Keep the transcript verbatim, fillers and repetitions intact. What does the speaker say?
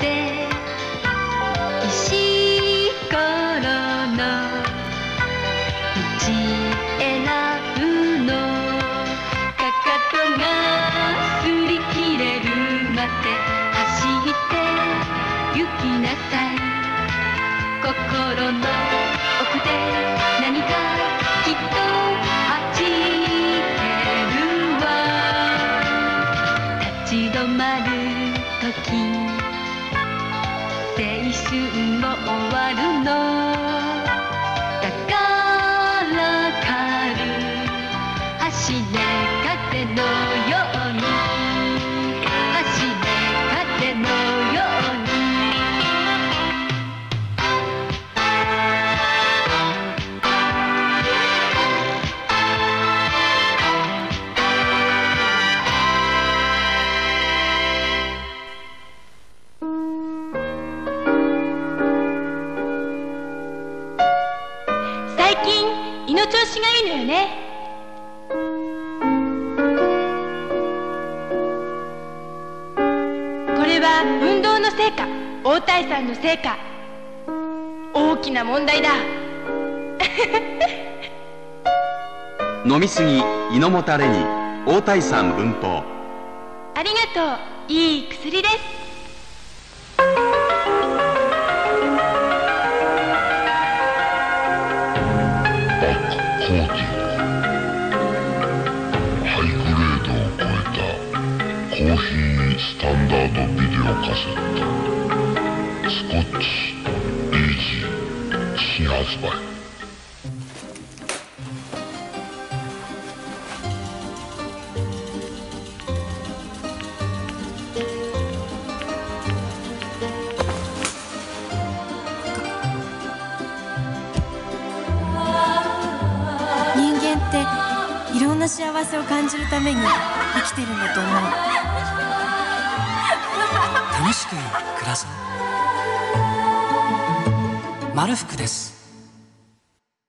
て石ころの道選ぶのかかとが擦り切れるまで走って行きなさい心の奥で何かきっと弾けるわ立ち止まる時青春も終わるのだから軽走れ風のように走れ風のように最近胃の調子がいいのよね。これは運動の成果、大谷さんの成果。大きな問題だ。 飲みすぎ胃のもたれに大谷さん文法。 ありがとう、いい薬です。 コーティングハイグレードを超えたコーヒースタンダードビデオカセットスコッチエイジ新発売。 いろんな幸せを感じるために生きてるんだと思う。 楽しく暮らす丸福です。